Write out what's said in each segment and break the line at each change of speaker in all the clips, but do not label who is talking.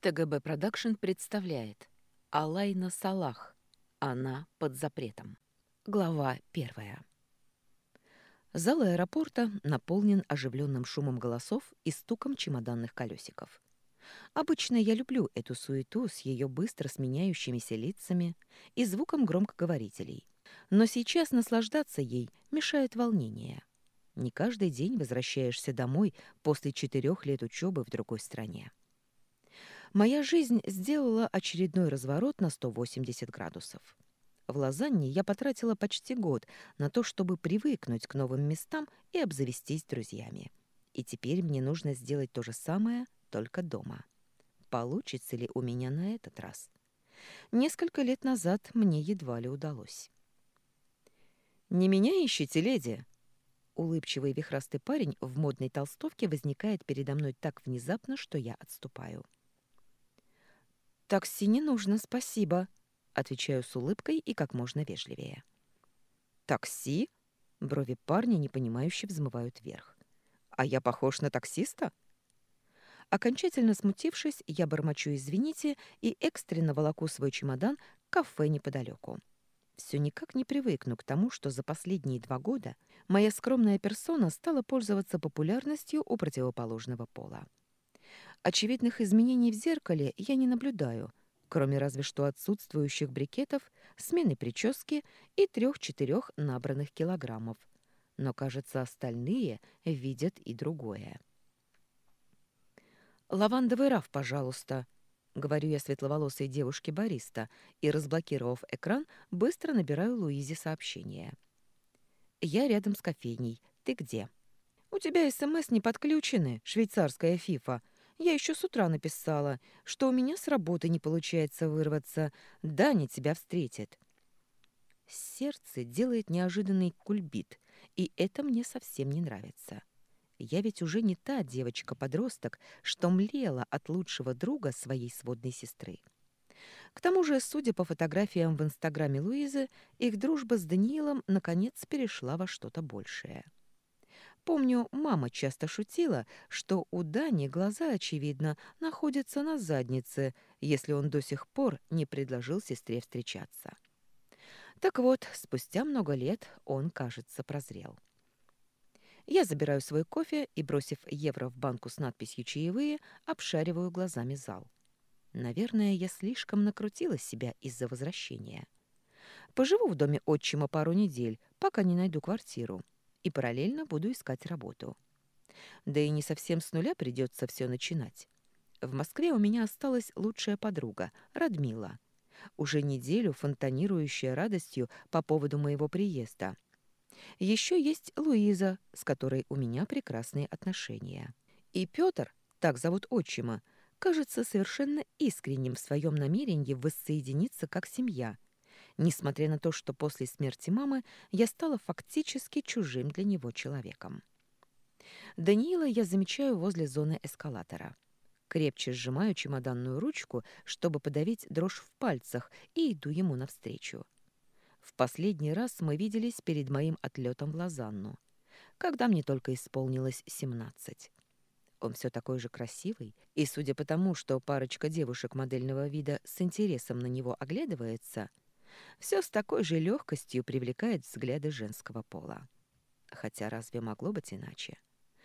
ТГБ Продакшн представляет Алайна Салах. Она под запретом. Глава 1. Зал аэропорта наполнен оживленным шумом голосов и стуком чемоданных колесиков. Обычно я люблю эту суету с ее быстро сменяющимися лицами и звуком громкоговорителей. Но сейчас наслаждаться ей мешает волнение. Не каждый день возвращаешься домой после 4 лет учебы в другой стране. Моя жизнь сделала очередной разворот на 180 градусов. В Лозанне я потратила почти год на то, чтобы привыкнуть к новым местам и обзавестись друзьями. И теперь мне нужно сделать то же самое, только дома. Получится ли у меня на этот раз? Несколько лет назад мне едва ли удалось. «Не меня ищите, леди!» Улыбчивый вихрастый парень в модной толстовке возникает передо мной так внезапно, что я отступаю. «Такси не нужно, спасибо», — отвечаю с улыбкой и как можно вежливее. «Такси?» — брови парня непонимающе взмывают вверх. «А я похож на таксиста?» Окончательно смутившись, я бормочу «извините» и экстренно волоку свой чемодан к кафе неподалеку. Все никак не привыкну к тому, что за последние 2 года моя скромная персона стала пользоваться популярностью у противоположного пола. Очевидных изменений в зеркале я не наблюдаю, кроме разве что отсутствующих брекетов, смены прически и 3-4 набранных килограммов. Но, кажется, остальные видят и другое. «Лавандовый раф, пожалуйста», — говорю я светловолосой девушке-бариста и, разблокировав экран, быстро набираю Луизе сообщение. «Я рядом с кофейней. Ты где?» «У тебя СМС не подключены, швейцарская фифа. Я еще с утра написала, что у меня с работы не получается вырваться. Даня тебя встретит». Сердце делает неожиданный кульбит, и это мне совсем не нравится. Я ведь уже не та девочка-подросток, что млела от лучшего друга своей сводной сестры. К тому же, судя по фотографиям в инстаграме Луизы, их дружба с Даниилом наконец перешла во что-то большее. Помню, мама часто шутила, что у Дани глаза, очевидно, находятся на заднице, если он до сих пор не предложил сестре встречаться. Так вот, спустя много лет он, кажется, прозрел. Я забираю свой кофе и, бросив евро в банку с надписью «Чаевые», обшариваю глазами зал. Наверное, я слишком накрутила себя из-за возвращения. Поживу в доме отчима пару недель, пока не найду квартиру, и параллельно буду искать работу. Да и не совсем с нуля придется все начинать. В Москве у меня осталась лучшая подруга, Радмила, уже неделю фонтанирующая радостью по поводу моего приезда. Еще есть Луиза, с которой у меня прекрасные отношения. И Петр, так зовут отчима, кажется совершенно искренним в своем намерении воссоединиться как семья, несмотря на то, что после смерти мамы я стала фактически чужим для него человеком. Даниила я замечаю возле зоны эскалатора. Крепче сжимаю чемоданную ручку, чтобы подавить дрожь в пальцах, и иду ему навстречу. В последний раз мы виделись перед моим отлетом в Лозанну, когда мне только исполнилось 17. Он все такой же красивый, и, судя по тому, что парочка девушек модельного вида с интересом на него оглядывается, все с такой же легкостью привлекает взгляды женского пола. Хотя разве могло быть иначе?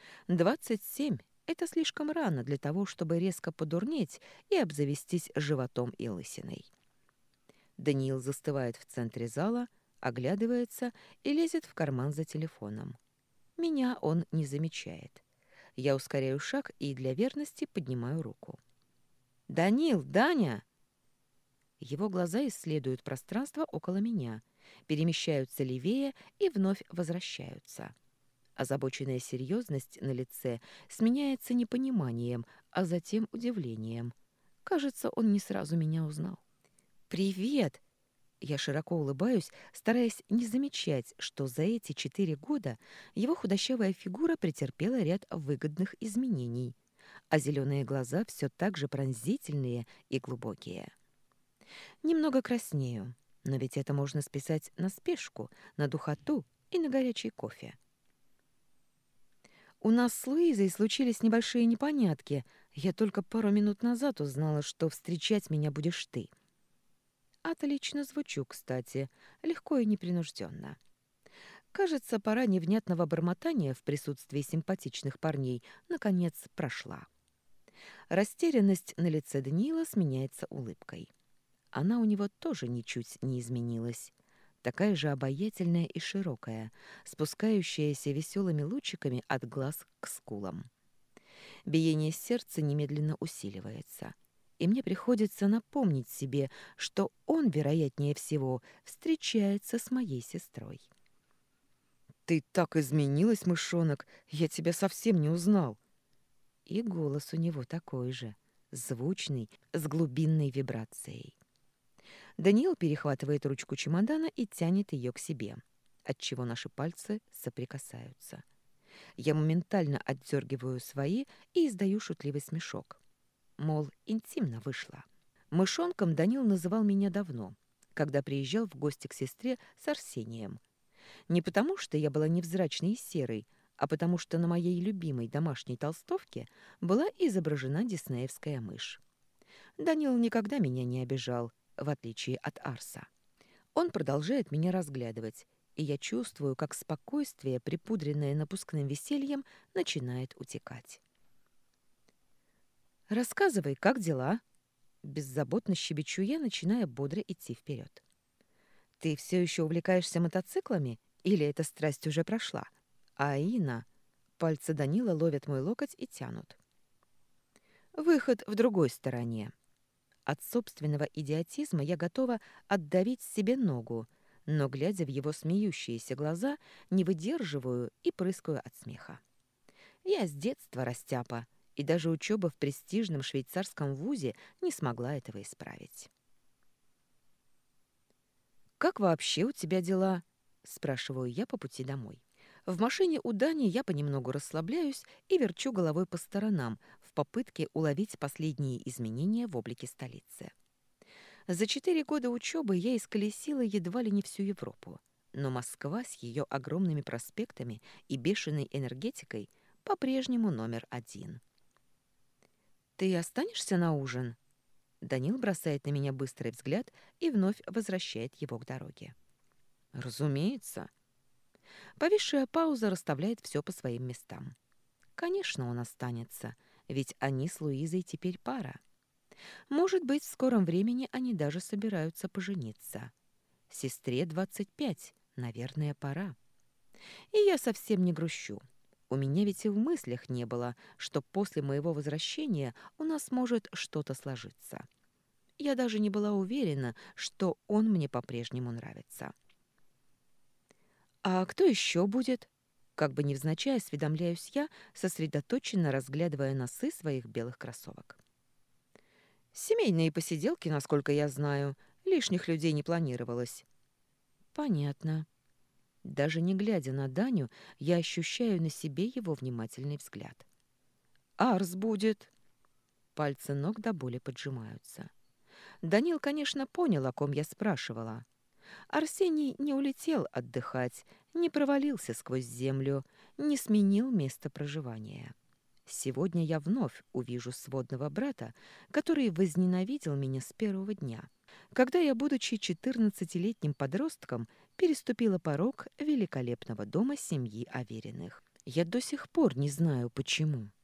27 — это слишком рано для того, чтобы резко подурнеть и обзавестись животом и лысиной. Даниил застывает в центре зала, оглядывается и лезет в карман за телефоном. Меня он не замечает. Я ускоряю шаг и для верности поднимаю руку. «Данил, Даня!» Его глаза исследуют пространство около меня, перемещаются левее и вновь возвращаются. Озабоченная серьезность на лице сменяется непониманием, а затем удивлением. Кажется, он не сразу меня узнал. «Привет!» Я широко улыбаюсь, стараясь не замечать, что за эти 4 года его худощавая фигура претерпела ряд выгодных изменений, а зеленые глаза все так же пронзительные и глубокие. Немного краснею, но ведь это можно списать на спешку, на духоту и на горячий кофе. У нас с Луизой случились небольшие непонятки. Я только пару минут назад узнала, что встречать меня будешь ты. Отлично звучу, кстати, легко и непринужденно. Кажется, пора невнятного бормотания в присутствии симпатичных парней наконец прошла. Растерянность на лице Даниила сменяется улыбкой. Она у него тоже ничуть не изменилась. Такая же обаятельная и широкая, спускающаяся веселыми лучиками от глаз к скулам. Биение сердца немедленно усиливается. И мне приходится напомнить себе, что он, вероятнее всего, встречается с моей сестрой. «Ты так изменилась, мышонок! Я тебя совсем не узнал!» И голос у него такой же, звучный, с глубинной вибрацией. Даниил перехватывает ручку чемодана и тянет ее к себе, отчего наши пальцы соприкасаются. Я моментально отдергиваю свои и издаю шутливый смешок. Мол, интимно вышло. Мышонком Данил называл меня давно, когда приезжал в гости к сестре с Арсением. Не потому, что я была невзрачной и серой, а потому что на моей любимой домашней толстовке была изображена диснеевская мышь. Данил никогда меня не обижал, в отличие от Арса. Он продолжает меня разглядывать, и я чувствую, как спокойствие, припудренное напускным весельем, начинает утекать. «Рассказывай, как дела?» Беззаботно щебечу я, начиная бодро идти вперед. «Ты все еще увлекаешься мотоциклами, или эта страсть уже прошла?» А Ина... Пальцы Данила ловят мой локоть и тянут. Выход в другой стороне. От собственного идиотизма я готова отдавить себе ногу, но, глядя в его смеющиеся глаза, не выдерживаю и прыскаю от смеха. Я с детства растяпа, и даже учеба в престижном швейцарском вузе не смогла этого исправить. «Как вообще у тебя дела?» — спрашиваю я по пути домой. В машине у Дани я понемногу расслабляюсь и верчу головой по сторонам в попытке уловить последние изменения в облике столицы. За 4 года учебы я исколесила едва ли не всю Европу, но Москва с ее огромными проспектами и бешеной энергетикой по-прежнему номер один. «Ты останешься на ужин?» Данил бросает на меня быстрый взгляд и вновь возвращает его к дороге. «Разумеется». Повисшая пауза расставляет все по своим местам. Конечно, он останется, ведь они с Луизой теперь пара. Может быть, в скором времени они даже собираются пожениться. Сестре 25, наверное, пора. И я совсем не грущу. У меня ведь и в мыслях не было, что после моего возвращения у нас может что-то сложиться. Я даже не была уверена, что он мне по-прежнему нравится. «А кто еще будет?» Как бы невзначай осведомляюсь я, сосредоточенно разглядывая носы своих белых кроссовок. «Семейные посиделки, насколько я знаю. Лишних людей не планировалось». «Понятно». Даже не глядя на Даню, я ощущаю на себе его внимательный взгляд. «Арс будет!» Пальцы ног до боли поджимаются. Данил, конечно, понял, о ком я спрашивала. Арсений не улетел отдыхать, не провалился сквозь землю, не сменил место проживания. Сегодня я вновь увижу сводного брата, который возненавидел меня с первого дня, когда я, будучи 14-летним подростком, переступила порог великолепного дома семьи Авериных. Я до сих пор не знаю, почему.